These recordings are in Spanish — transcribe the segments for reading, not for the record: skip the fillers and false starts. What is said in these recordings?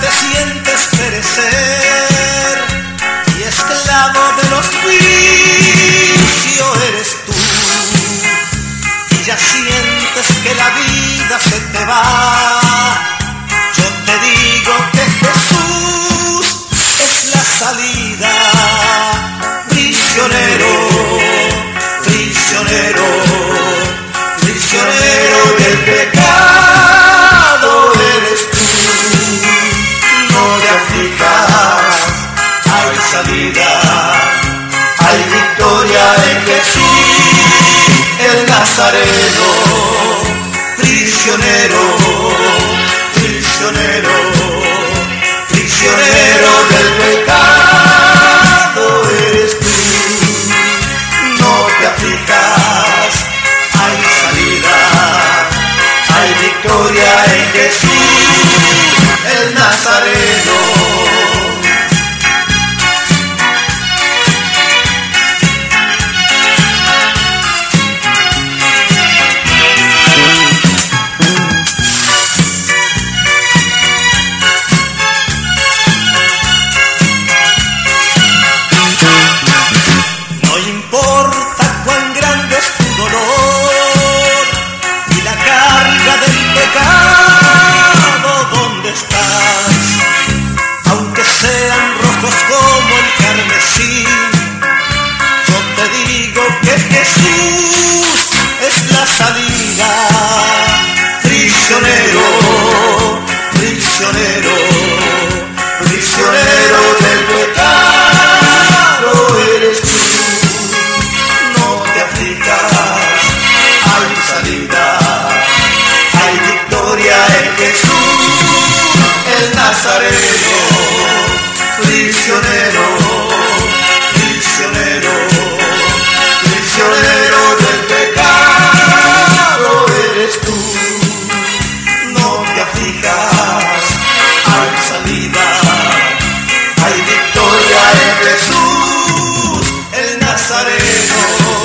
te sientes perecer y esclavo de los vicios eres tú, y ya sientes que la vida se te va. Yo te digo que Jesús es la salida. Prisionero, prisionero, prisionero del pecado eres tú. No te aflijas, hay salida, hay victoria en Jesús el Nazareno. Prisionero, prisionero, prisionero del pecado eres tú. No te aflijas, hay salida, hay victoria en Jesús el Nazareno. No importa cuán grande es tu dolor y la carga del pecado donde estás, aunque sean rojos como el carmesí, yo te digo que Jesús es la salida. Prisionero, prisionero, prisionero del pecado eres tú. No te aflijas, hay salida, hay victoria en Jesús el Nazareno. Prisionero, prisionero, prisionero del pecado eres tú. No te aflijas, hay salida, hay victoria en Jesús el Nazareno.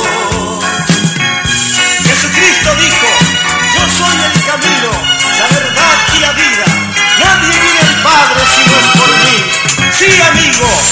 Jesucristo dijo: yo soy el camino, la verdad y la vida. Nadie viene al Padre si no es por mí. Sí, amigo,